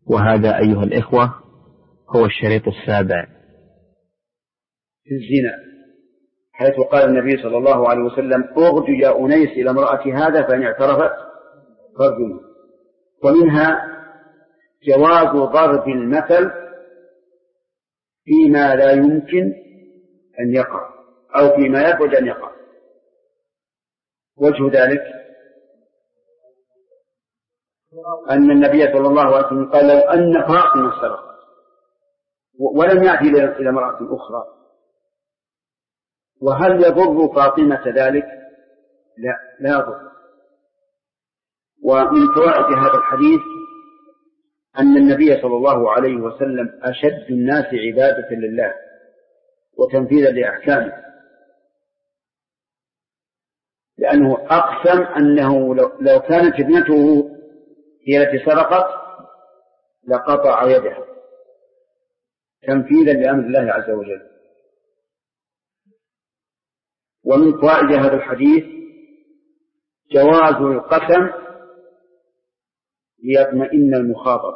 وهذا أيها الإخوة هو الشريط السابع في الزنا، حيث قال النبي صلى الله عليه وسلم: اغد يا أنيس إلى امرأة هذا فإن اعترفت فارجمها. ومنها جواز ضرب المثل فيما لا يمكن أن يقع أو فيما يبعد أن يقع. وجه ذلك أن النبي صلى الله عليه وسلم قال: لو أن فاطمة سرقت ولم يأتي إلى امرأة أخرى، وهل يضر فاطمة ذلك؟ لا يضر. ومن فوائد هذا الحديث أن النبي صلى الله عليه وسلم أشد الناس عبادة لله وتنفيذا لأحكامه، لأنه أقسم أنه لو كانت ابنته هي التي سرقت لقطع يدها تنفيذا لأمر الله عز وجل. ومن فوائد هذا الحديث جواز القسم ليطمئن المخاطب.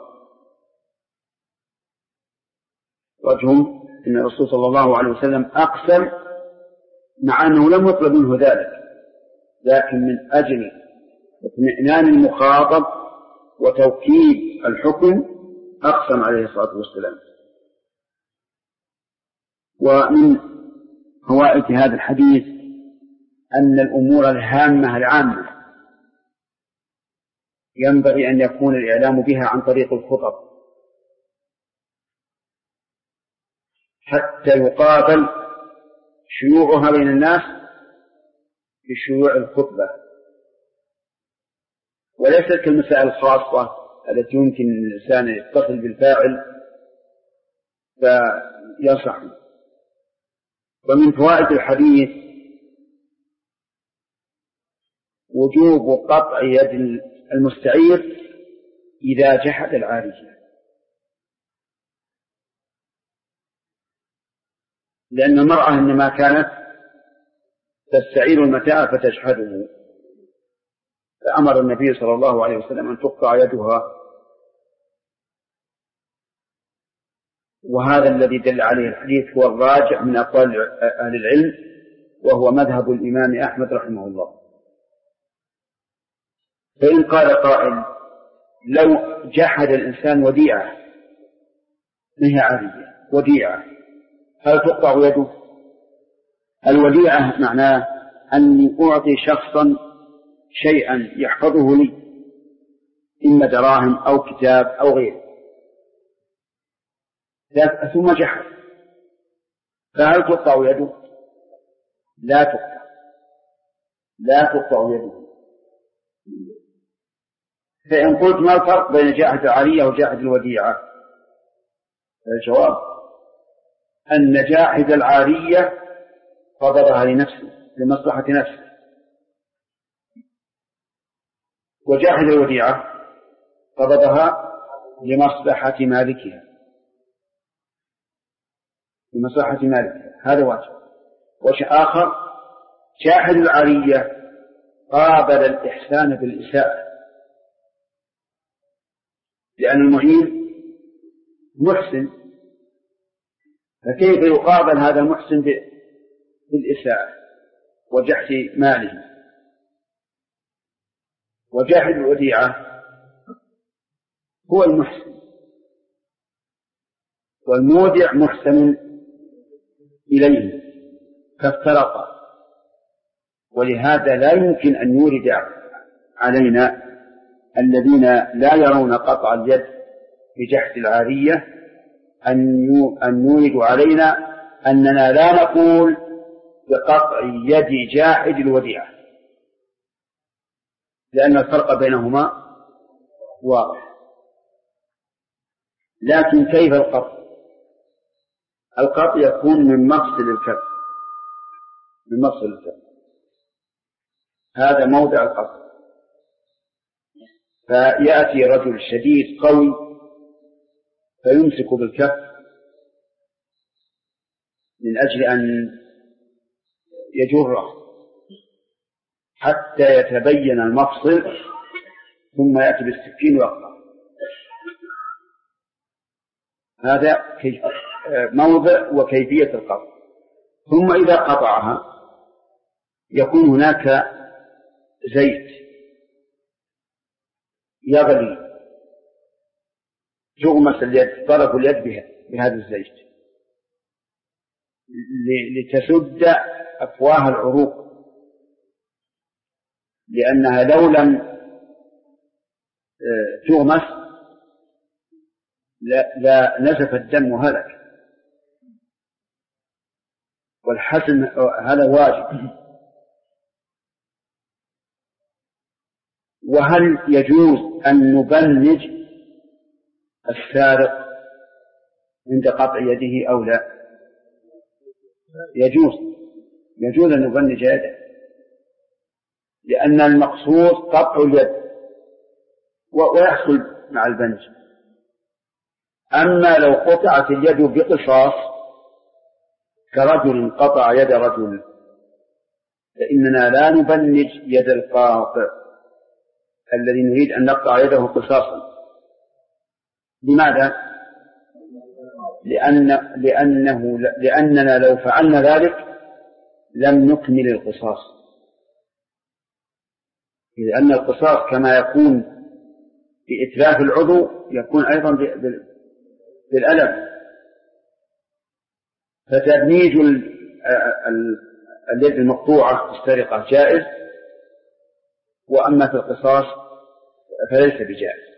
وجهه أن الرسول صلى الله عليه وسلم أقسم مع أنه لم يطلب منه ذلك، لكن من أجل اطمئنان المخاطب وتوكيد الحكم أقسم عليه الصلاة والسلام. ومن فوائد هذا الحديث أن الأمور الهامة العامة ينبغي أن يكون الإعلام بها عن طريق الخطب، حتى يقابل شيوعها بين الناس بشيوع الخطبة، وليست كالمسائل الخاصة التي يمكن الإنسان يتصل بالفاعل فيصح. ومن فوائد الحديث وجوب قطع يد المستعير إذا جحد العارية، لأن المرأة إنما كانت تستعير المتاع فتجحده، فأمر النبي صلى الله عليه وسلم أن تقطع يدها. وهذا الذي دل عليه الحديث هو الراجع من أقوال أهل العلم، وهو مذهب الإمام أحمد رحمه الله. فإن قال قائل: لو جحد الإنسان وديعة، ما هي عارية؟ وديعة، هل تقطع يده؟ الوديعة معناه أني أعطي شخصا شيئا يحفظه لي، إما دراهم أو كتاب أو غيره، ثم جحد، فهل تقطع يده؟ لا تقطع يده. فإن قلت: ما الفرق بين جاحد العارية وجاحد الوديعة؟ الجواب أن جاحد العارية قبضها لنفسه لمصلحة نفسه، وجاحد الوديعة قبضها لمصلحة مالكها، هذا وجه آخر: جاحد العارية قابل الإحسان بالإساءة، لأن المعين محسن، فكيف يقابل هذا المحسن بالإساءة وجحد ماله؟ وجاحد الوديعة هو المحسن، والمودع محسن إليه، فافترقا، ولهذا لا يمكن أن يورد علينا الذين لا يرون قطع اليد بجحد العارية أن يوردوا علينا أننا لا نقول بقطع يد جاحد الوديعة، لأن الفرق بينهما واضح. لكن كيف القطع؟ القطع يكون من مفصل الكف، هذا موضع القطع. فيأتي رجل شديد قوي فيمسك بالكف من أجل أن يجره حتى يتبين المفصل، ثم يأتي بالسكين ويقطع. هذا موضع وكيفية القطع. ثم إذا قطعها يكون هناك زيت يغلي، تغمس اليد، طرف اليد بهذا الزيت لتسد أفواه العروق، لأنها لو لم تغمس لا نزف الدم وهلك، والحسن هذا واجب. وهل يجوز أن نبنج السارق عند قطع يده أو لا؟ يجوز أن نبنج يده، لأن المقصود قطع اليد ويحصل مع البنج. أما لو قطعت اليد بقصاص كرجل قطع يد رجل فإننا لا نبنج يد القاطع الذي نريد أن نقطع يده قصاصا. لماذا؟ لأننا لو فعلنا ذلك لم نكمل القصاص، لأن القصاص كما يكون بإتلاف العضو يكون أيضا بالألم. فتبنيج اليد المقطوعة في السرقة جائز، وأما في القصاص فليس بجائز.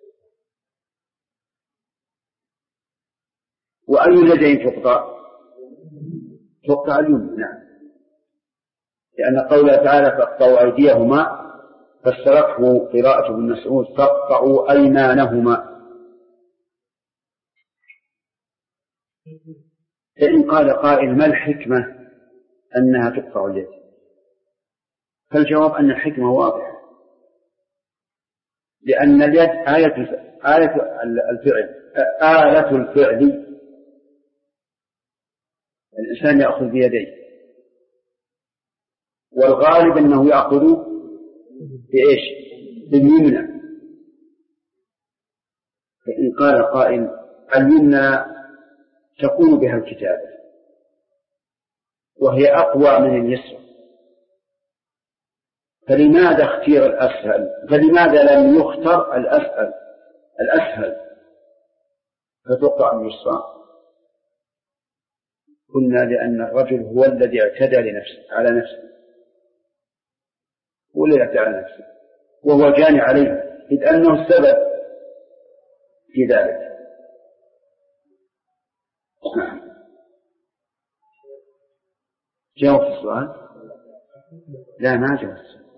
وأي اليدين تقطع؟ تقطع اليمنى، نعم، لأن قوله تعالى فاقطعوا أيديهما فسرته قراءة ابن مسعود فاقطعوا أيمانهما. فإن قال قائل ما الحكمة أنها تقطع اليد؟ فالجواب أن الحكمة واضحة، لأن اليد آلة الفعل. الإنسان يأخذ بيديه، والغالب أنه يأخذ بإيش؟ باليمنى. فإن قال قائل اليمنى تكون بها الكتابة وهي أقوى من اليسرى، فلماذا اختير الأسهل؟ فلماذا لم يختر الأسهل فتقطع اليسرى؟ قلنا لأن الرجل هو الذي اعتدى على نفسه، هو الذي اعتدى على نفسه وهو جاني عليه، إذ أنه السبب في ذلك. جاوب السؤال؟ لا، ما جاوب السؤال.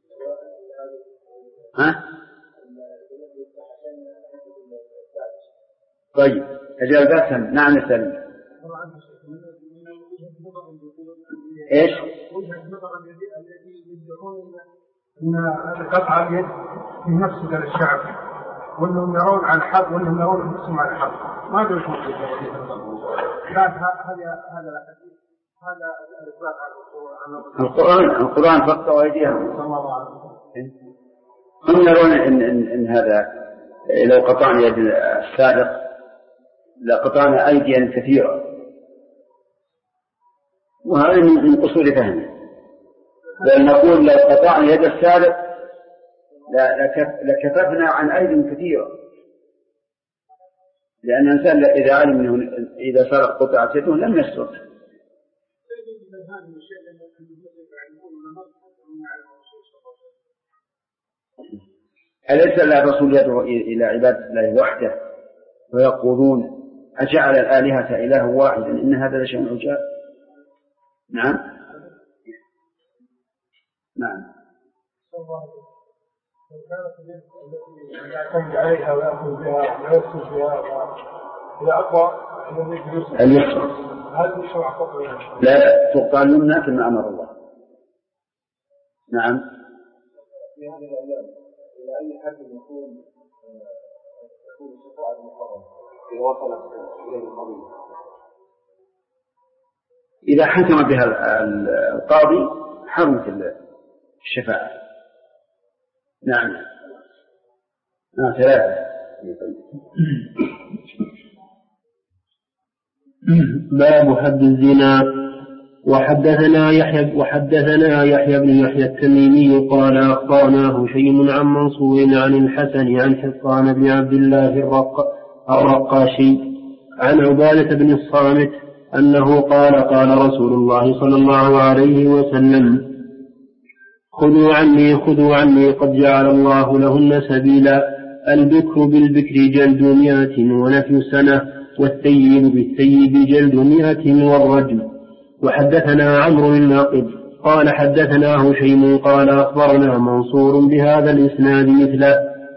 ها؟ طيب أجابة نعم يا سلمى. إيش؟ إن قطع اليد في نفس الشعب، وأنهم يرون على الحق وأنهم يرون أنفسهم على الحق، ما أدري شو هذا القرآن فقط أيديهم. هم يرون إن هذا لو قطعنا يد السارق لقطعنا أيديا كثيرة، وهذا من قصور فهمه. بل نقول لو قطعنا يد السارق لكففنا عن أيدي كثيرة، لأن الإنسان إذا علم منه إذا سرق قطعة يده لم يسرق. أليس الرسول يدعو إلى عبادة الله وحده ويقولون أجعل الآلهة إله واحدا إن هذا لشيء عجاب؟ نعم نعم. يعتمد عليها ويأخذ بها ويرسل بها هي أقوى اليسرى. هذا الشرع قطعي لا تقطع اليمنى كما أمر الله. نعم. في هذه الأيام إلى أي حد يكون الشفاعة المحرمة إذا وصلت إليه القضية؟ إذا حكم بها القاضي حرمت الشفاعة. نعم. 3. باب حد الزنا. وحدثنا يحيى بن يحيى التميمي قال أخبرنا هشيم عن منصور عن الحسن عن حطان بن عبد الله الرقاشي عن عبادة بن الصامت أنه قال قال رسول الله صلى الله عليه وسلم خذوا عني قد جعل الله لهن سبيلا البكر بالبكر جلد 100 ونفي سنة والثيب بالثيب جلد 100 والرجم. وحدثنا عمرو الناقد قال حدثنا هشيم قال أخبرنا منصور بهذا الإسناد مثله.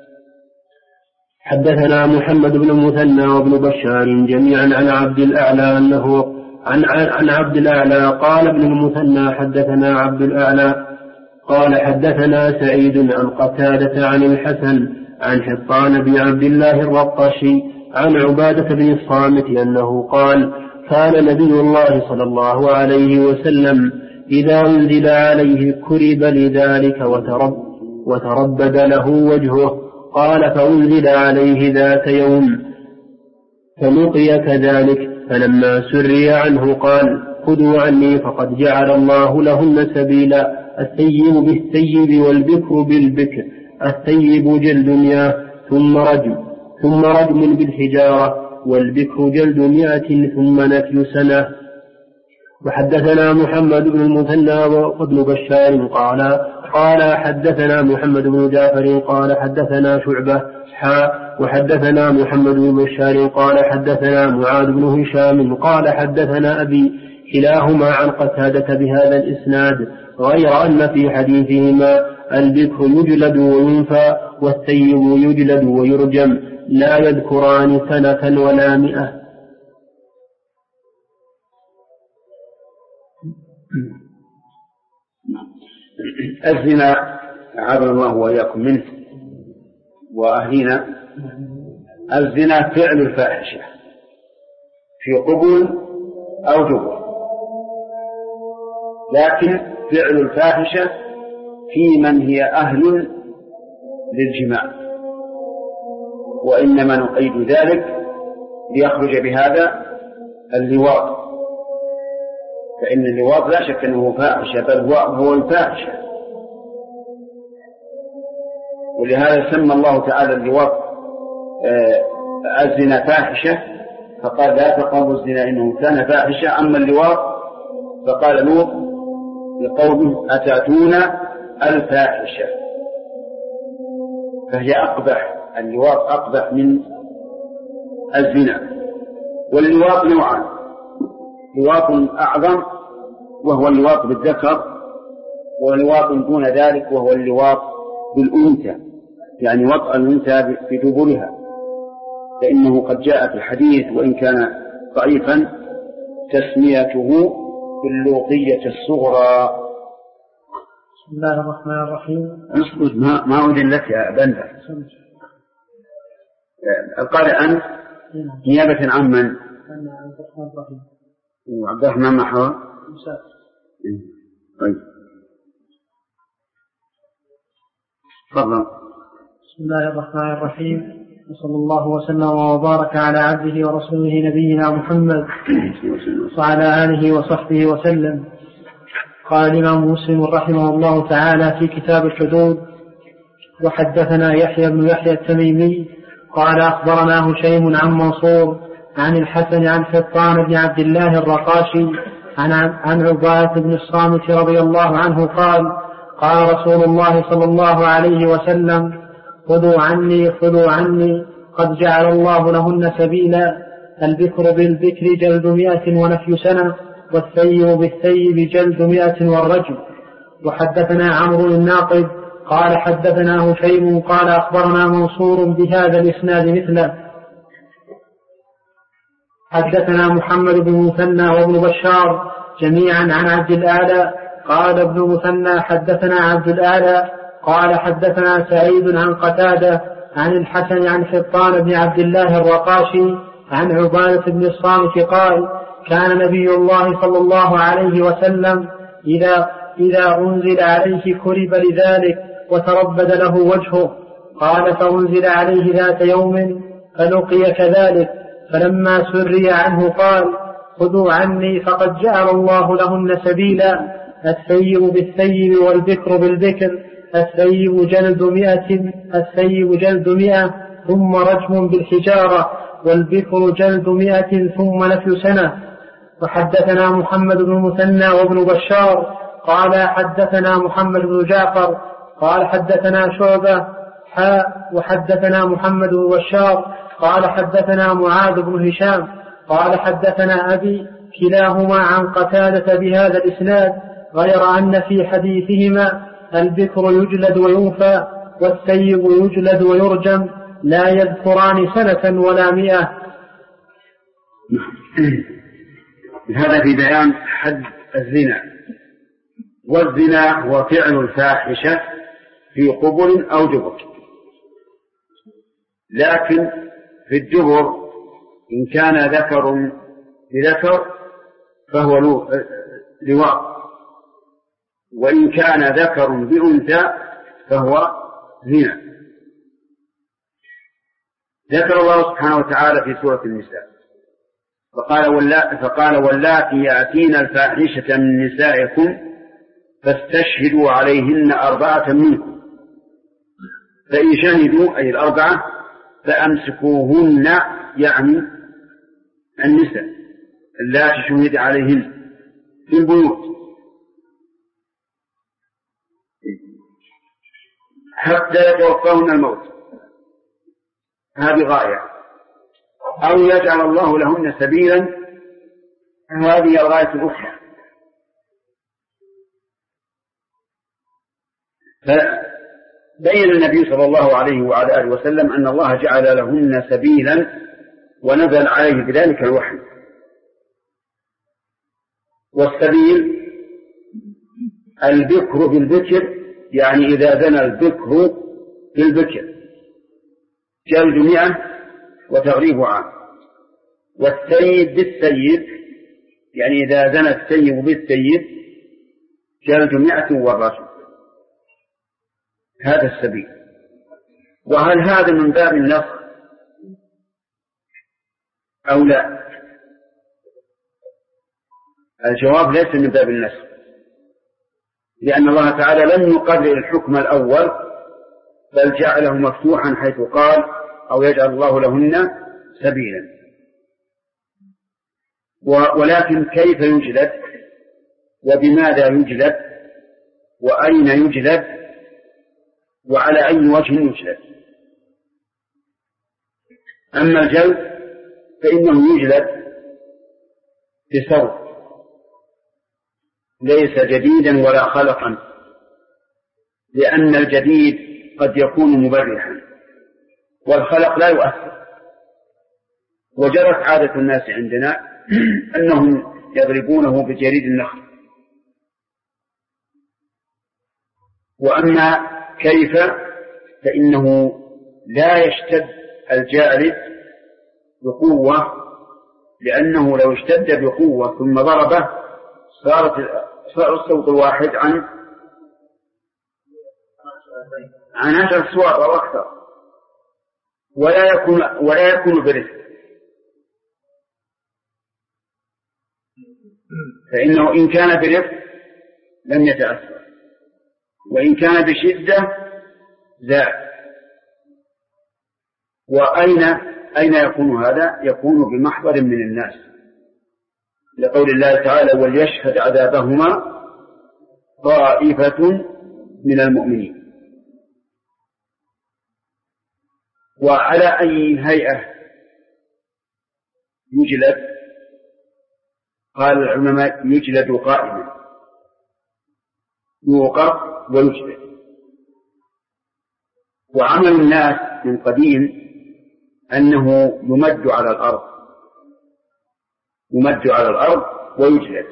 حدثنا محمد بن المثنى وابن بشار جميعا عن عبد الأعلى أنه عن عبد الأعلى قال ابن المثنى حدثنا عبد الأعلى قال حدثنا سعيد عن قتادة عن الحسن عن حطان بن عبد الله الرقاشي عن عبادة بن الصامت أنه قال كان نبي الله صلى الله عليه وسلم إذا أنزل عليه كرب لذلك وتربد له وجهه. قال فأنزل عليه ذات يوم فلقي كذلك فلما سري عنه قال خذوا عني فقد جعل الله لهن سبيلا الثيب بالثيب والبكر بالبكر الثيب جلد 100 ثم رجم بالحجارة والبكر جلد 100 ثم نفي سنة. وحدثنا محمد بن المثنى وابن بشار قال حدثنا محمد بن جعفر قال حدثنا شعبة وحدثنا محمد بن بشار قال حدثنا معاذ بن هشام قال حدثنا أبي كلاهما عن قتادة بهذا الإسناد غير أن في حديثهما البكر يجلد وينفى والثيب يجلد ويرجم لا يذكران سنة ولا 100. الزنا أعاذنا الله وإياكم منه وأهلنا. الزنا فعل الفاحشة في قبول أو دبر، لكن فعل الفاحشة في من هي أهل للجماع، وإنما نقيد ذلك ليخرج بهذا اللواط، فإن اللواط لا شك أنه فاحشة بل هو الفاحشة، ولهذا سمى الله تعالى اللواط الزنا فاحشة فقال لا تقربوا الزنا إنه كان فاحشة. أما اللواط فقال لوط لقومه أتأتون الفاحشة، فهي أقبح، اللواط أقبح من الزنا. واللواط نوعان، لواط أعظم وهو اللواط بالذكر، ولواط دون ذلك وهو اللواط بالأنثى، يعني وطأ الأنثى في دبرها، فإنه قد جاء في الحديث وإن كان ضعيفا تسميته باللوطية الصغرى. بسم الله الرحمن الرحيم. اسكت ما أذن لك يا بندر. القارئ أنت نيابة عن من؟ عبد الرحمن محور. طيب تفضل. بسم الله الرحمن الرحيم، وصلى الله وسلم وبارك على عبده ورسوله نبينا محمد وعلى آله وصحبه وسلم. قال الإمام مسلم رحمه الله تعالى في كتاب الحدود: وحدثنا يحيى بن يحيى التميمي قال أخبرنا هشيم عن منصور عن الحسن عن حطان بن عبد الله الرقاشي عن عبادة بن الصامت رضي الله عنه قال رسول الله صلى الله عليه وسلم: خذوا عني قد جعل الله لهن سبيلا البكر بالبكر جلد 100 ونفي سنة والثيب بالثيب جلد 100 والرجم. وحدثنا عمرو الناقد قال حدثنا هشيم قال أخبرنا منصور بهذا الإسناد مثله. حدثنا محمد بن المثنى وابن بشار جميعا عن عبد الأعلى قال ابن المثنى حدثنا عبد الأعلى قال حدثنا سعيد عن قتادة عن الحسن عن حطان بن عبد الله الرقاشي عن عبادة بن الصامت قال: كان نبي الله صلى الله عليه وسلم إذا أنزل عليه كرب لذلك وتربد له وجهه. قال: فأنزل عليه ذات يوم فلقي كذلك فلما سري عنه قال: خذوا عني فقد جعل الله لهن سبيلا. الثيب بالثيب والبكر بالبكر. الثيب جلد 100 ثم رجم بالحجارة، والبكر جلد 100 ثم نفي سنة. وحدثنا محمد بن المثنى وابن بشار قال حدثنا محمد بن جعفر قال حدثنا شعبة وحدثنا محمد بن بشار قال حدثنا معاذ بن هشام قال حدثنا أبي كلاهما عن قتادة بهذا الإسناد، غير أن في حديثهما البكر يجلد ويوفى والثيب يجلد ويرجم، لا يذكران سنة ولا 100. هذا في بيان حد الزنا. والزنا هو فعل الفاحشة في قبل أو دبر، لكن في الدبر إن كان ذكر بذكر فهو لواط، وإن كان ذكر بأنثى فهو زنا. ذكر الله سبحانه وتعالى في سورة النساء فقال واللاتي يأتين الفاحشة من نسائكم فاستشهدوا عليهن 4 منكم، فإن شهدوا أي 4 فأمسكوهن، يعني النساء اللاتي شهد عليهن في البيوت حتى يتوفاهن الموت، هذه غاية، أو يجعل الله لهن سبيلا، هذه الغاية الأخرى. فبين النبي صلى الله عليه وعلى آله وسلم أن الله جعل لهن سبيلا ونزل عليه بذلك الوحي. والسبيل البكر بالبكر، يعني إذا زنى البكر بالبكر جلد 100 وتغريب عام. والسيد بالسيد، يعني إذا زنى السيد بالسيد جلد 100 والرجم. هذا السبيل. وهل هذا من باب النص أو لا؟ الجواب ليس من باب النص، لأن الله تعالى لم يقرر الحكم الأول بل جعله مفتوحا حيث قال أو يجعل الله لهن سبيلا. ولكن كيف يجلد وبماذا يجلد وأين يجلد وعلى أي وجه يجلد؟ أما الجلد فإنه يجلد بصوت ليس جديدا ولا خلقا، لأن الجديد قد يكون مبرحا والخلق لا يؤثر. وجرت عادة الناس عندنا أنهم يضربونه بجريد النخل. وأما كيف فإنه لا يشتد الجالد بقوة، لأنه لو اشتد بقوة ثم ضربه صار الصوت الواحد عن 10 أصوات أو أكثر، ولا يكون برفق. فإنه إن كان برفق لم يتأثر، وإن كان بشدة زاد. وأين يكون هذا؟ يكون بمحضر من الناس، لقول الله تعالى وليشهد عذابهما طائفة من المؤمنين. وعلى أي هيئة يجلد؟ قال العلماء يجلد قائما، يوقر ويجلد. وعمل الناس من قديم أنه يمد على الأرض ويجلد.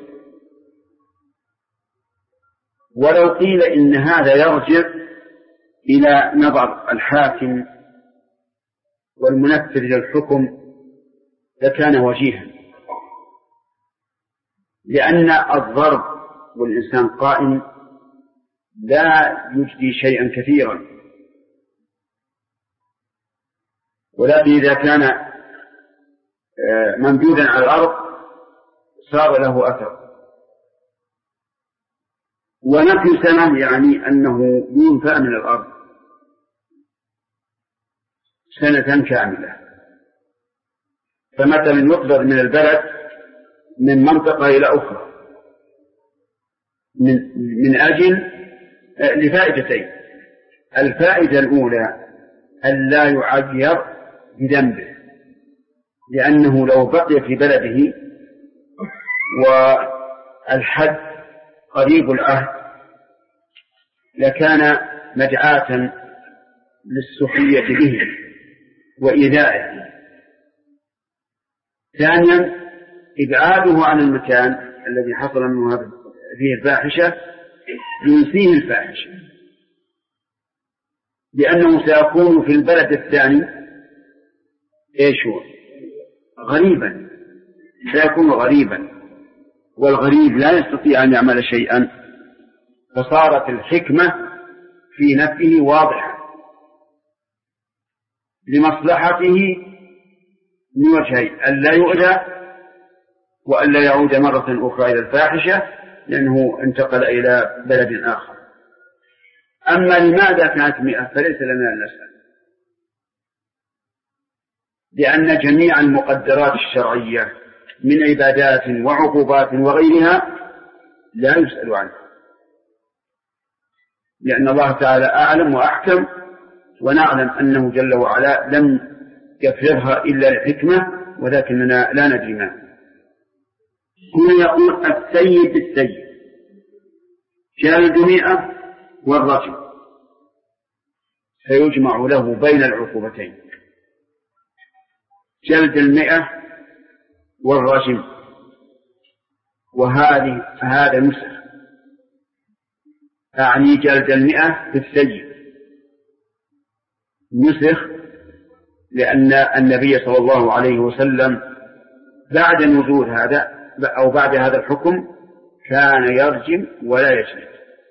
ولو قيل إن هذا يرجع إلى نظر الحاكم والمنفذ للحكم لكان وجيها، لأن الضرب والإنسان قائم لا يجدي شيئا كثيرا، ولكن إذا كان ممدودا على الأرض صار له أثر. ونفي سنة يعني أنه ينفى من الأرض سنة كاملة. فمثلا يقدر من البلد من منطقة إلى أخرى من أجل لفائدتين: الفائدة الأولى أن لا يعير بذنبه، لأنه لو بقي في بلده والحد قريب العهد لكان مدعاة للسخرية به وإيذائه. ثانيا إبعاده عن المكان الذي حصل منه فيه الفاحشة ينسيه الفاحشة، لأنه سيكون في البلد الثاني غريبا، سيكون غريبا، والغريب لا يستطيع أن يعمل شيئا. فصارت الحكمة في نفسه واضحة لمصلحته من وجهين: أن لا يؤذى وأن لا يعود مرة أخرى إلى الفاحشة لأنه انتقل إلى بلد آخر. أما لماذا كانت 100 فليس لنا أن نسأل، لأن جميع المقدرات الشرعية من عبادات وعقوبات وغيرها لا يسأل عنها، لأن الله تعالى أعلم وأحكم، ونعلم أنه جل وعلا لم يفرضها إلا لحكمة، ولكننا لا ندري ما. هنا يقول السيد بالسيد جلد 100 والرجم، فيجمع له بين العقوبتين: جلد 100 والرجم. هذا نسخ، أعني جلد 100 بالسيد نسخ، لأن النبي صلى الله عليه وسلم بعد نزول هذا أو بعد هذا الحكم كان يرجم ولا يجلد.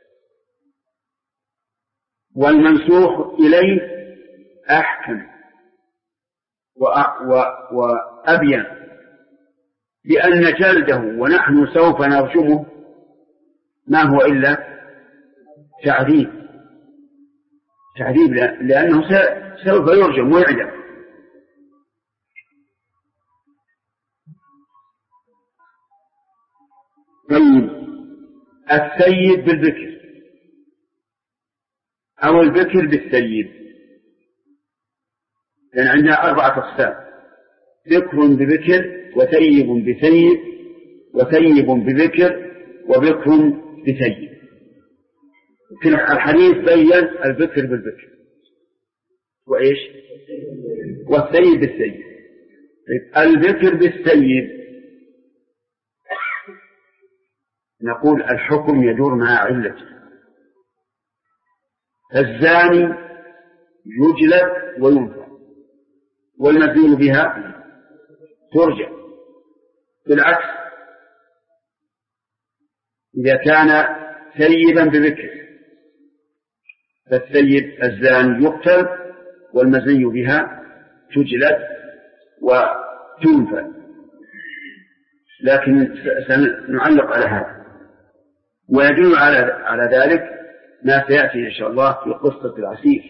والمنسوخ إليه أحكم وأبين، لأن جلده ونحن سوف نرجمه ما هو إلا تعذيب، لأنه سوف يرجم ويعدم. طيب السيد بالذكر أو الذكر بالسيد، لأن عندنا 4 أقسام: ذكر بذكر، وسيب بسيب، وسيب بذكر، وذكر بسيب. في الحديث بين الذكر بالذكر وإيش والسيد بالسيد. الذكر بالسيد نقول الحكم يدور مع علته. الزاني يجلد وينفى، والمزين بها ترجع. بالعكس إذا كان سيبا بذكر فالسيب الزاني يقتل والمزي بها تجلد وتنفى. لكن سنعلق على هذا، ويدل على ذلك ما سيأتي إن شاء الله في قصة العسير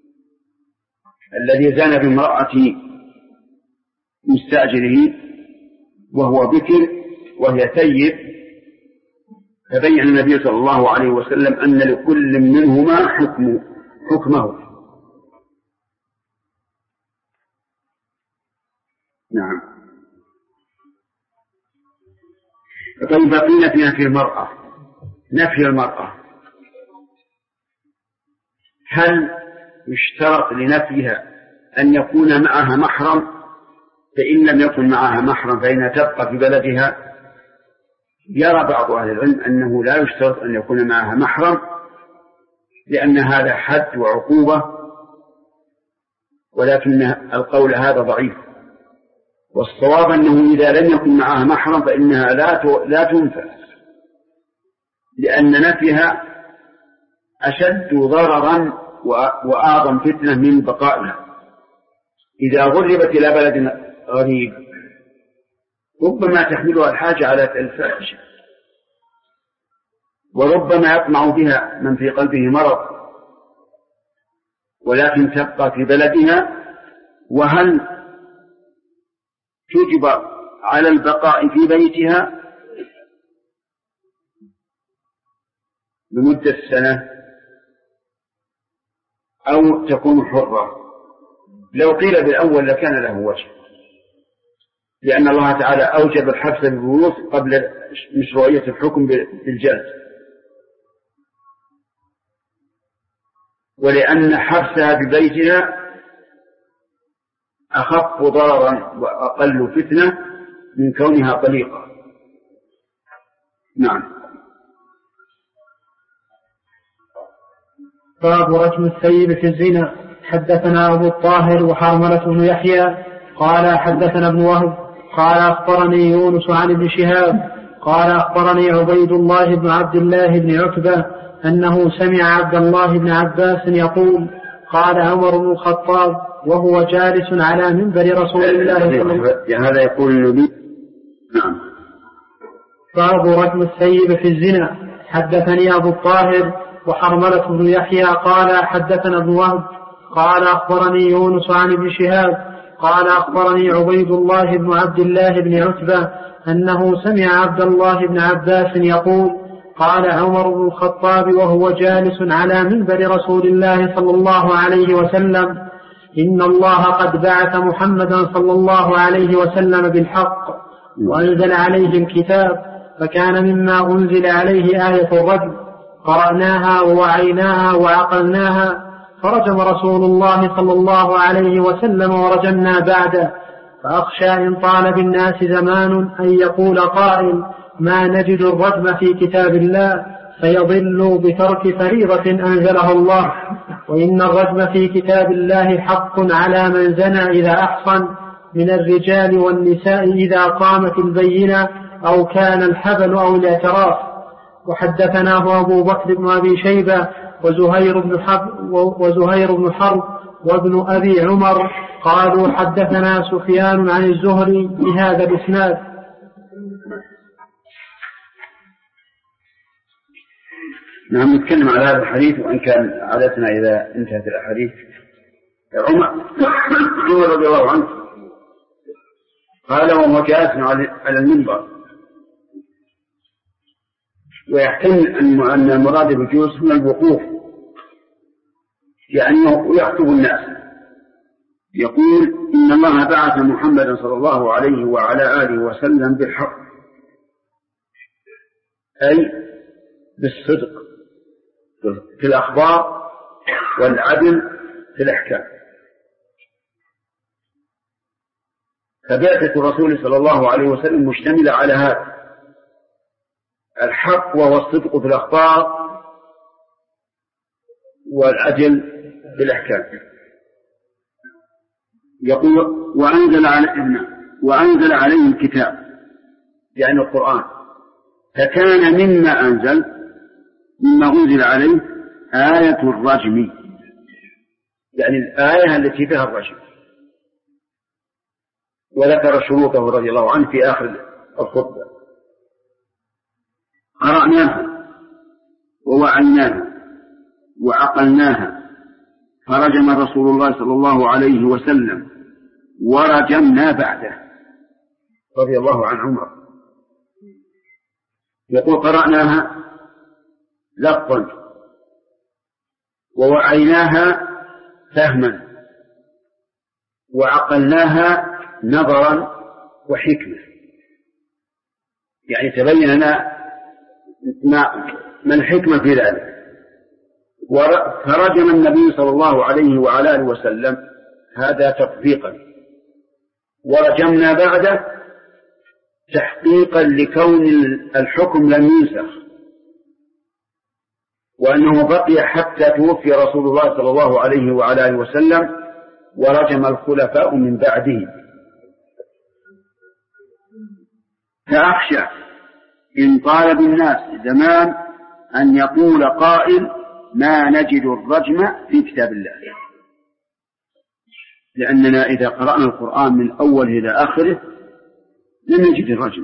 الذي زنى بامرأة مستأجره وهو بكر وهي سيب، فبين النبي صلى الله عليه وسلم أن لكل منهما حكمه. نعم. طيب بقينا في نفي المرأة. نفي المرأة هل يشترط لنفيها أن يكون معها محرم؟ فإن لم يكن معها محرم فإنها تبقى في بلدها. يرى بعض أهل العلم أنه لا يشترط أن يكون معها محرم، لأن هذا حد وعقوبة، ولكن القول هذا ضعيف. والصواب أنه إذا لم يكن معها محرم فإنها لا تنفى، لأن نفيها أشد ضررا وأعظم فتنة من بقائها. إذا غربت إلى بلد غريب ربما تحملها الحاجة على الفاحشة، وربما يطمع بها من في قلبه مرض ولكن تبقى في بلدها. وهل تجبر على البقاء في بيتها لمدة سنة أو تكون حرة؟ لو قيل بالأول لكان له وجه، لأن الله تعالى أوجب الحبس بالبيوت قبل مشروعية الحكم بالجلد، ولأن حبسها ببيتها أخف ضررا وأقل فتنة من كونها طليقة. نعم. باب رجم الثيب في الزنا. حدثنا أبو الطاهر وحرملة بن يحيى قال حدثنا ابن وهب قال أخبرني يونس عن ابن شهاب قال أخبرني عبيد الله بن عبد الله بن عتبة أنه سمع عبد الله بن عباس يقول قال عمر بن الخطاب وهو جالس على منبر رسول الله صلى الله عليه وسلم. هذا يقول النبي. نعم. باب رجم الثيب في الزنا. حدثني أبو الطاهر وحرملة بن يحيى قال حدثنا ابن وهب قال أخبرني يونس عن ابن شهاب قال أخبرني عبيد الله بن عبد الله بن عتبة أنه سمع عبد الله بن عباس يقول قال عمر بن الخطاب وهو جالس على منبر رسول الله صلى الله عليه وسلم إن الله قد بعث محمدا صلى الله عليه وسلم بالحق وأنزل عليه الكتاب، فكان مما أنزل عليه آية الرجم قرأناها ووعيناها وعقلناها، فرجم رسول الله صلى الله عليه وسلم ورجمنا بعده. فأخشى إن طال بالناس زمان أن يقول قائل ما نجد الرجم في كتاب الله فيضل بترك فريضة أنزلها الله، وإن الرجم في كتاب الله حق على من زنى إذا أحصن من الرجال والنساء إذا قامت البينة أو كان الحبل أو الاعتراف. وحدثناه أبو بكر بن أبي شيبة وزهير بن حرب وابن أبي عمر قالوا حدثنا سفيان عن الزهري بهذا الإسناد. نعم. نتكلم على هذا الحديث، وإن كان عادتنا إذا انتهت الأحاديث. عمر رضي الله عنه قال وهو جالس على المنبر، ويحتمل أن المراد بالجلوس هو الوقوف، يعني يخطب الناس يقول إن الله بعث محمدا صلى الله عليه وعلى آله وسلم بالحق، أي بالصدق في الأخبار والعدل في الأحكام. فبعثة الرسول صلى الله عليه وسلم مشتملة على هذا الحق، وهو الصدق في الأخبار والعدل في الأحكام. يقول وأنزل عليه الكتاب، يعني القرآن، فكان مما أنزل عليه آية الرجم، يعني الآية التي فيها الرجم، وذكر شروطه رضي الله عنه في آخر الخطبة. قرأناها ووعيناها وعقلناها، فرجم رسول الله صلى الله عليه وسلم ورجمنا بعده رضي الله عن عمر. يقول قرأناها لفظا ووعيناها فهما وعقلناها نظرا وحكمة، يعني تبين لنا ما الحكمة في ذلك. فرجم النبي صلى الله عليه وعلى آله وسلم، هذا تطبيقا، ورجمنا بعده تحقيقا لكون الحكم لم ينسخ، وأنه بقي حتى توفي رسول الله صلى الله عليه وعلى آله وسلم، ورجم الخلفاء من بعده. فأخشى إن طال بالناس زمان أن يقول قائل ما نجد الرجم في كتاب الله، لأننا إذا قرأنا القرآن من أول إلى آخره لم يجد الرجم.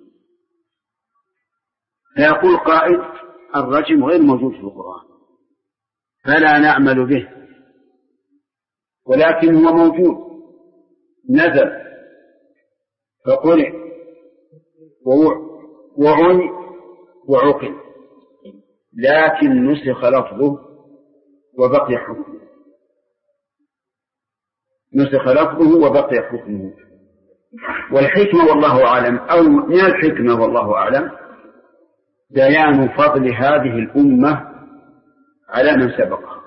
فيقول قائل الرجم غير موجود في القرآن فلا نعمل به، ولكن هو موجود، نزل فقرئ وعي وعقل، لكن نسخ لفظه وبقي حكمه. نسخ لفظه وبقي حكمه. والحكمة والله أعلم، أو من الحكمة والله أعلم، بيان فضل هذه الأمة على من سبقها.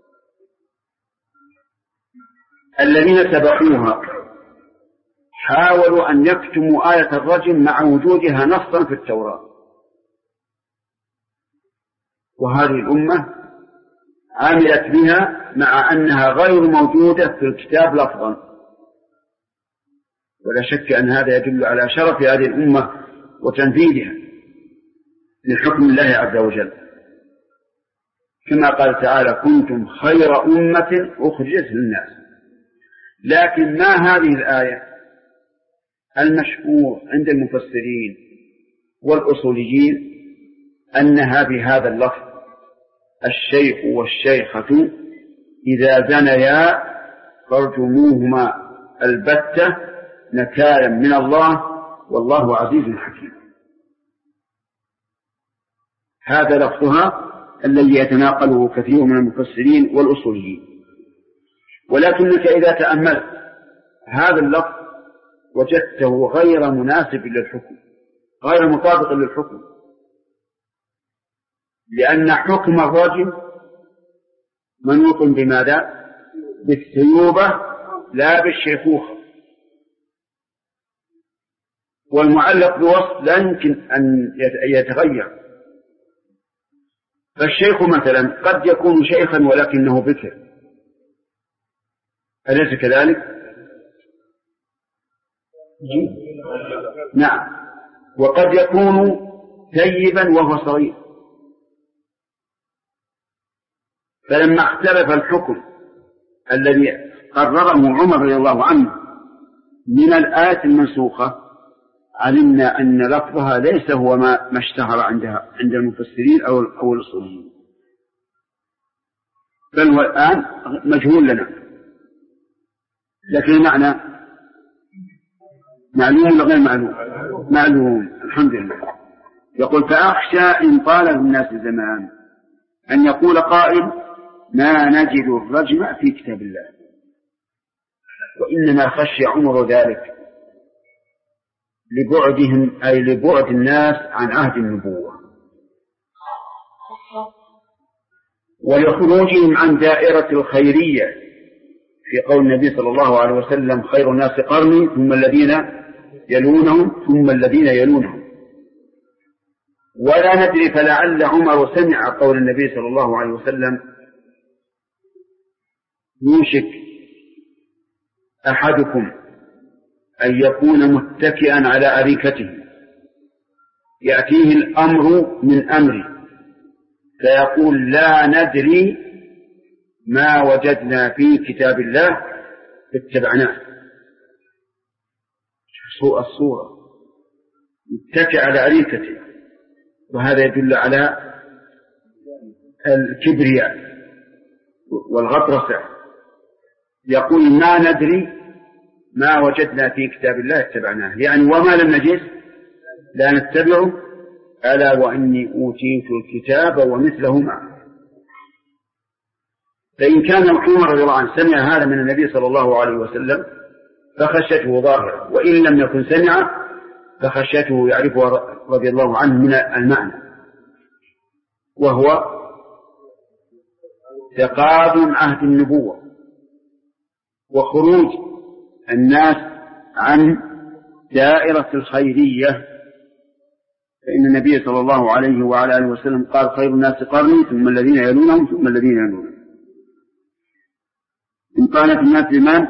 الذين سبقوها حاولوا أن يكتموا آية الرجم مع وجودها نصا في التوراة، وهذه الأمة عملت بها مع أنها غير موجودة في الكتاب لفظا. ولا شك أن هذا يدل على شرف هذه الأمة وتنفيذها لحكم الله عز وجل، كما قال تعالى كنتم خير أمة أخرجت للناس. لكن ما هذه الآية؟ المشهور عند المفسرين والأصوليين أنها بهذا اللفظ: الشيخ والشيخة إذا زنيا فارجموهما البتة نكالا من الله والله عزيز حكيم. هذا لفظها الذي يتناقله كثير من المفسرين والأصوليين. ولكنك إذا تأملت هذا اللفظ وجدته غير مناسب للحكم، غير مطابق للحكم، لأن حكم الرجم منوط بماذا؟ بالثيوبة لا بالشيخوخة. والمعلق بوصف لا يمكن أن يتغير. فالشيخ مثلا قد يكون شيخا ولكنه بكر، أليس كذلك؟ نعم. وقد يكون ثيبا وهو صغير. فلما اختلف الحكم الذي قرره عمر رضي الله عنه من الآية المنسوخة علمنا أن لفظها ليس هو ما اشتهر عند المفسرين أو الأصوليين، بل هو الآن مجهول لنا. لكن المعنى معلوم ولا غير معلوم؟ معلوم، الحمد لله. يقول فأخشى إن طال بالناس زمان أن يقول قائل ما نجد الرجم في كتاب الله، وإنما خشي عمر ذلك لبعدهم، أي لبعد الناس عن عهد النبوة ولخروجهم عن دائرة الخيرية في قول النبي صلى الله عليه وسلم خير الناس قرني ثم الذين يلونهم ثم الذين يلونهم. ولا ندري فلعل عمر سمع قول النبي صلى الله عليه وسلم يوشك أحدكم أن يكون متكئا على أريكته يأتيه الأمر من أمري فيقول لا ندري ما وجدنا في كتاب الله اتبعناه. سوء الصورة، متكئ على أريكته، وهذا يدل على الكبرياء والغطرسة. يقول ما ندري ما وجدنا في كتاب الله اتبعناه، يعني وما لم نجد لا نتبعه، ألا وإني أوتيت الكتاب ومثله معه. فإن كان عمر رضي الله عنه سمع هذا من النبي صلى الله عليه وسلم فخشيته ظاهرة، وإن لم يكن سمع فخشيته يعرفه رضي الله عنه من المعنى، وهو تقادم عهد النبوة وخروج الناس عن دائرة الخيرية. فإن النبي صلى الله عليه وعلى آله وسلم قال خير الناس قرني ثم الذين يلونهم ثم الذين يلونهم. إن قال في الناس زمان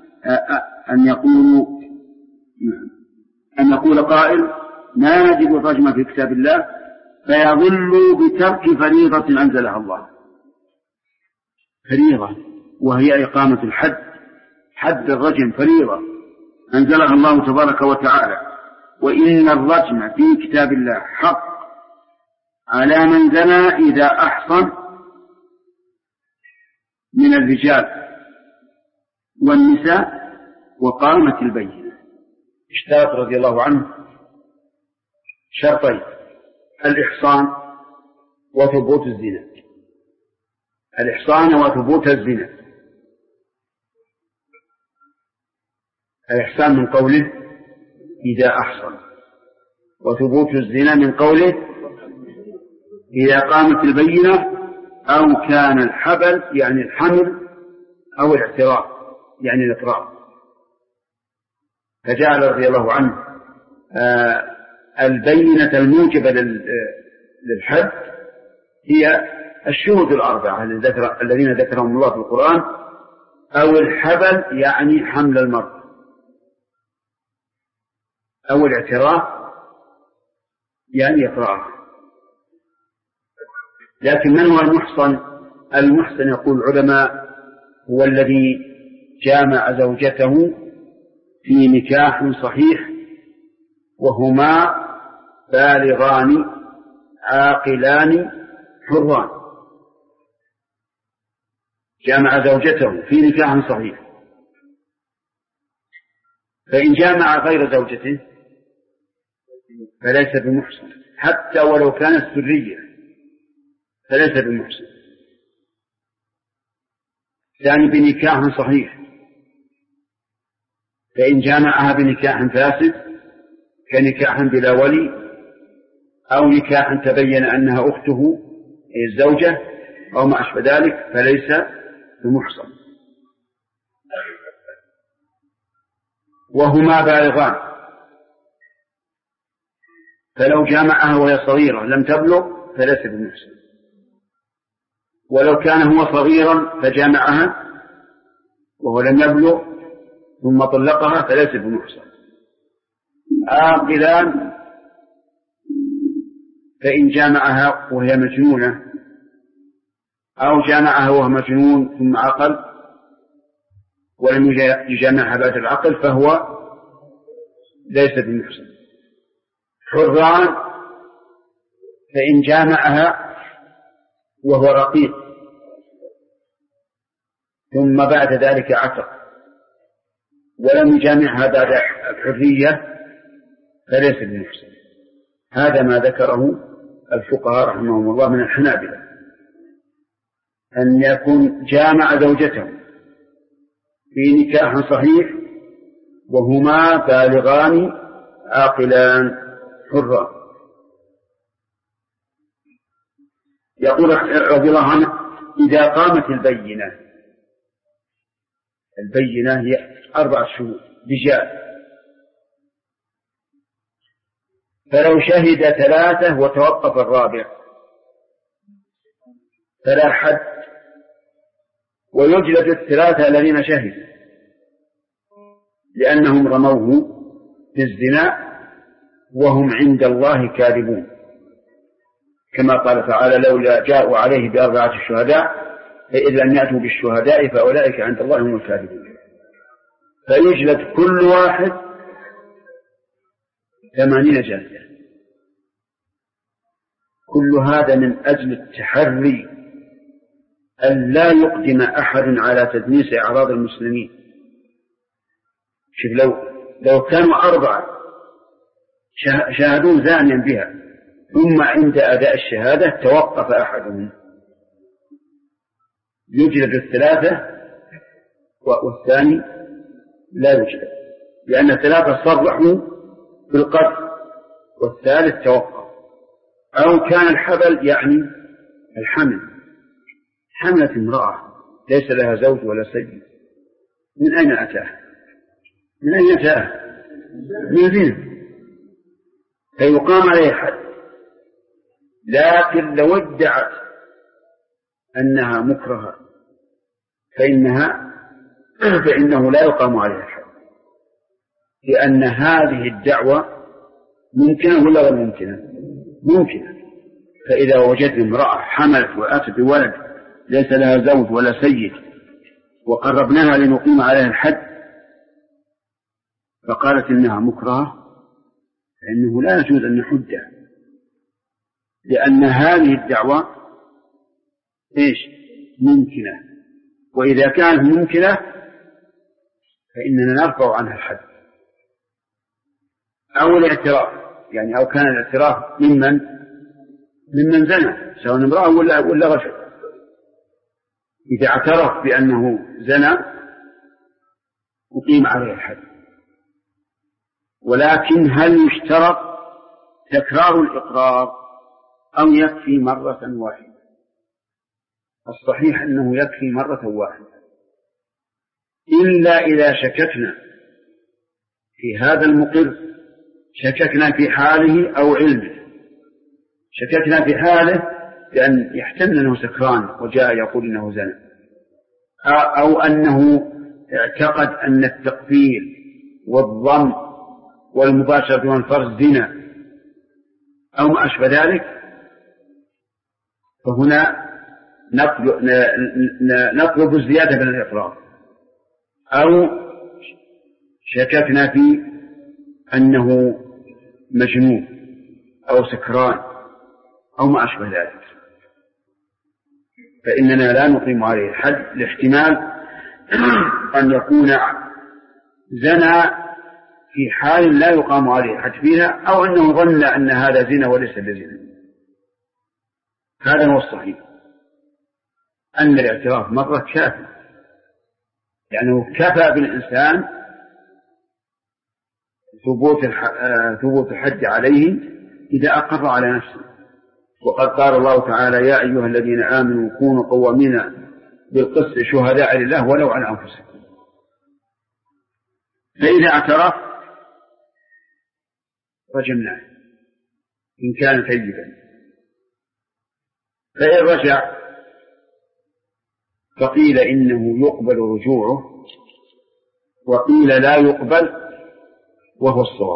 أن يقول قائل ما نجد الرجم في كتاب الله فيظل بترك فريضة أنزلها الله. فريضة وهي إقامة الحد، حد الرجم فريضة أنزلها الله تبارك وتعالى، وإن الرجم في كتاب الله حق على من زنى إذا أحصن من الرجال والنساء وقامت البينة. اشترط رضي الله عنه شرطين: الإحصان وثبوت الزنا. الإحصان وثبوت الزنا. الإحصان من قوله إذا أحصن، وثبوت الزنا من قوله إذا قامت البينة أو كان الحبل يعني الحمل أو الاعتراف يعني الإقرار. فجعل رضي الله عنه البينة الموجبة للحد هي الشهود الأربعة الذين ذكرهم الله في القرآن، أو الحبل يعني حمل المرء، أو الاعتراف يعني إقرار. لكن من هو المحصن؟ المحصن يقول العلماء هو الذي جامع زوجته في نكاح صحيح وهما بالغان عاقلان حران. جامع زوجته في نكاح صحيح، فإن جامع غير زوجته فليس بمحصن، حتى ولو كانت سرية فليس بمحصن. يعني بنكاح صحيح، فإن جامعها بنكاح فاسد كنكاح بلا ولي، أو نكاح تبين أنها أخته الزوجة أو ما أشبه ذلك فليس بمحصن. وهما بالغان، فلو جامعها وهي صغيرة لم تبلغ فليس بمحصن، ولو كان هو صغيرا فجامعها وهو لم يبلغ ثم طلقها فليس بمحصن. عاقلان، فإن جامعها وهي مجنونة أو جامعها وهو مجنون ثم عقل ولم يجامعها بعد العقل فهو ليس بمحصن. حران، فإن جامعها وهو رقيق ثم بعد ذلك عتق ولم يجامعها بعد الحرية فليس بمحصن. هذا ما ذكره الفقهاء رحمهم الله من الحنابلة، أن يكون جامع زوجته في نكاح صحيح وهما بالغان عاقلان حران. يقول رضي الله عنه إذا قامت البينة. البينة هي 4 شهود رجال، فلو شهد 3 وتوقف الرابع فلا حد، ويجلد 3 الذين شهدوا لأنهم رموه بالزنا وهم عند الله كاذبون، كما قال تعالى لولا جاءوا عليه ب4 شهداء فإن لم يأتوا بالشهداء فأولئك عند الله هم الكاذبون. فيجلد كل واحد 80 جلدة. كل هذا من أجل التحري أن لا يقدم أحد على تدنيس أعراض المسلمين. شوف لو كانوا 4 شاهدوا زانيا بها ثم عند أداء الشهادة توقف أحدهم يجلد 3 والثاني لا يجلد، لأن 3 صرحوا بالقتل والثالث توقف. أو كان الحبل يعني الحمل، حملت امرأة ليس لها زوج ولا سيد، من أين أتاه؟ من أين أتاه؟ من زنا، فيقام عليه حد. لكن لو ادعت أنها مكرهة فإنه لا يقام عليها حد، لأن هذه الدعوة ممكنة ولا غير ممكنة؟ ممكنة. فإذا وجدنا امرأة حملت وأتت بولد ليس لها زوج ولا سيد وقربناها لنقيم عليها الحد فقالت إنها مكرهة فإنه لا يجوز أن نحده، لأن هذه الدعوة ممكنة، وإذا كانت ممكنة فإننا نرفع عنها الحد. أو الاعتراف، يعني أو كان الاعتراف ممن زنى سواء امرأة ولا رجل، إذا اعترف بأنه زنى أقيم عليه الحد. ولكن هل يشترط تكرار الإقرار أو يكفي مرة واحدة؟ الصحيح أنه يكفي مرة واحدة، إلا إذا شككنا في هذا المقر، شككنا في حاله أو علمه. شككنا في حاله لأن يحتمل أنه سكران وجاء يقول إنه زنى، أو أنه اعتقد أن التقبيل والضم والمباشرة والفرج زنا أو ما أشبه ذلك، فهنا نطلب الزيادة من الإقرار. أو شككنا في أنه مجنون أو سكران أو ما أشبه ذلك، فإننا لا نقيم عليه الحد لاحتمال أن يكون زنا في حال لا يقام عليه الحد فيها، أو أنه ظن أن هذا زنا وليس بزنا. هذا هو الصحيح، أن الاعتراف مرة كافي، لأنه كفى بالإنسان ثبوت الحد عليه إذا أقر على نفسه. وقد قال الله تعالى: يا أيها الذين آمنوا كونوا قوامين بالقسط شهداء لله ولو على أنفسكم. فإذا اعترف رجمناه إن كان ثيبا، فإن رجع فقيل إنه يقبل رجوعه وقيل لا يقبل، وهو الصواب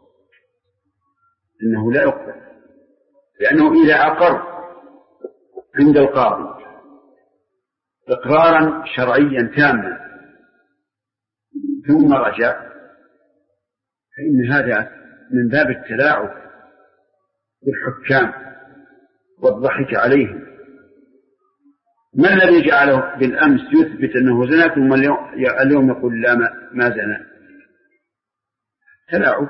إنه لا يقبل، لأنه إذا أقر عند القاضي إقرارا شرعيا تاما ثم رجع، فإن هذا من باب التلاعب بالحكام والضحك عليهم. ما الذي جعله بالأمس يثبت أنه زنا ثم اليوم يقول لا ما زنا؟ تلاعب.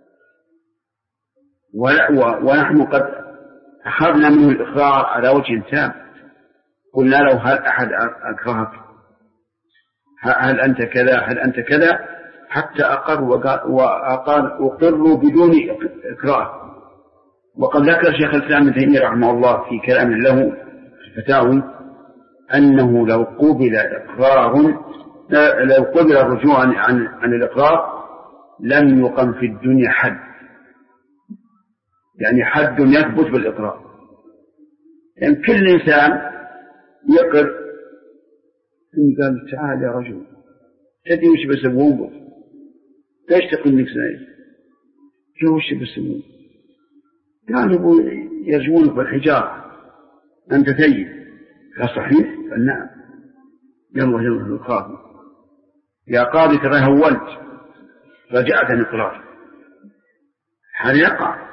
ونحن قد أخذنا منه الإقرار على وجه تام، قلنا له: هل أحد أكرهك؟ هل أنت كذا؟ هل أنت كذا؟ حتى أقر وقال أقر بدون إكراه. وقد ذكر شيخ الإسلام ابن تيمية رحمه الله في كلام له في الفتاوي أنه لو قبل الرجوع عن الإقرار لم يقم في الدنيا حد، يعني حد يثبت بالإقرار. يعني كل إنسان يقر ثم قال: تعال يا رجل تدري وش بسوون؟ ليش تقول انك زايد؟ وش بسوون؟ قالوا يرجمونك بالحجارة، أنت ثيب. قال: صحيح؟ قال: نعم. يلا القاضي: يا قاضي ترى هولت، رجعت عن إقرار. هل يقع؟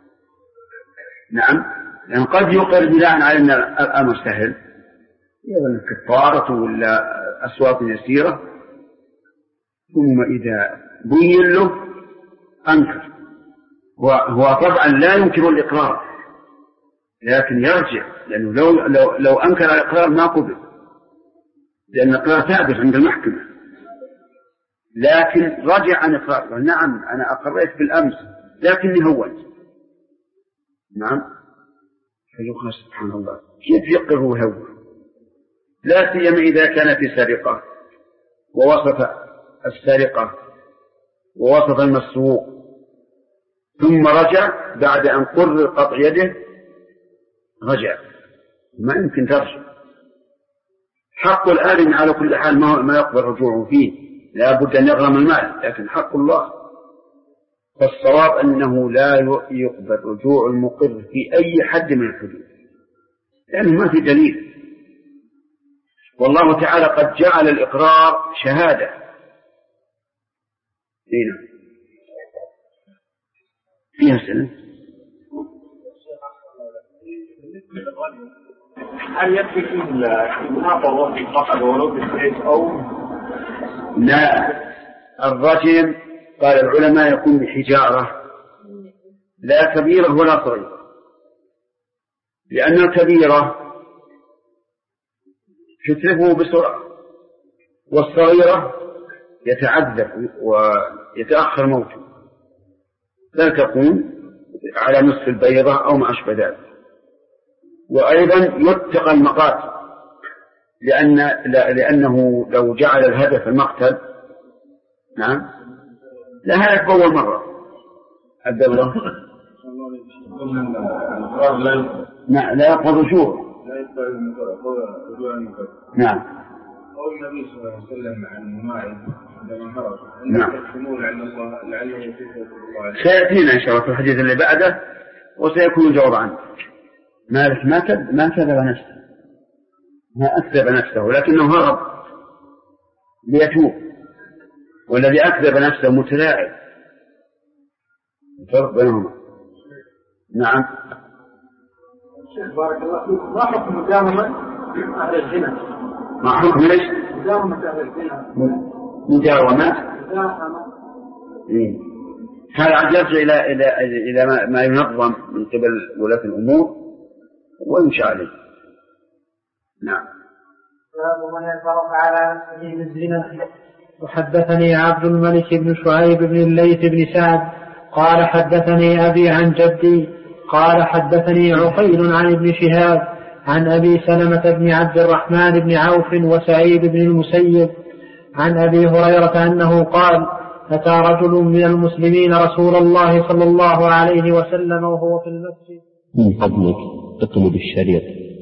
نعم، لأن قد يقر بناء على أن الأمر سهل، يظن كفارة ولا أصوات يسيرة، ثم إذا بين له أنكر. هو طبعا لا ينكر الإقرار، لكن يرجع، لأنه لو أنكر الإقرار ما قبل، لأن الإقرار ثابت عند المحكمة. لكن رجع عن إقرار: قال: نعم أنا أقريت بالأمس لكني هولت. نعم. فيقول: سبحان الله، كيف يقر ويهول؟ لا سيما إذا كان في سرقة ووصف السرقة ووصف المسروق ثم رجع بعد أن قرر قطع يده، رجع، ما يمكن ترجع. حق الآدم على كل حال ما يقبل رجوعه فيه، لا بد أن يغرم المال، لكن حق الله فالصواب أنه لا يقبل رجوع المقر في أي حد من الحدود، لأنه ما في دليل. والله تعالى قد جعل الإقرار شهادة. فيها سنة. هل يكفي في المحافظة في فقط ولو بالسيف أو لا؟ الرجم قال العلماء يكون بحجارة، لا كبيرة ولا صغيرة، لأن الكبيرة تتلفه بسرعة والصغيرة يتعذب ويتأخر موته، لا تكون على نصف البيضة أو ما أشبه ذلك. وأيضا يتقى المقاتل، لأنه لو جعل الهدف المقتل نعم لا يتبول مرة. عبد الله لا يقضي رجوع. نعم. قول النبي صلى الله عليه وسلم عن ماعز عندما هرب لعله يفيده الله سيأتينا إن شاء الله في الحديث اللي بعده وسيكون الجواب عنه. مالك ما كذب نفسه، ما أكذب نفسه، لكنه هرب ليتوب، والذي أكذب نفسه متلاعب، فرق بينهما. نعم. شيخ بارك الله فيك، ما حكم مجاملة أهل الزنا؟ ما حكم ليش؟ مجاومة أهل الزنا. مجاومات. هذا عاد يرجع إلى ما ينظم من قبل ولاة الأمور ويمشي عليه. نعم. باب من اعترف على نفسه بالزنا. وحدثني عبد الملك بن شعيب بن الليث بن سعد قال حدثني أبي عن جدي قال حدثني عقيل عن ابن شهاب عن أبي سلمة بن عبد الرحمن بن عوف وسعيد بن المسيب عن أبي هريرة أنه قال أتى رجل من المسلمين رسول الله صلى الله عليه وسلم وهو في المسجد. من فضلك اطلب الشريط.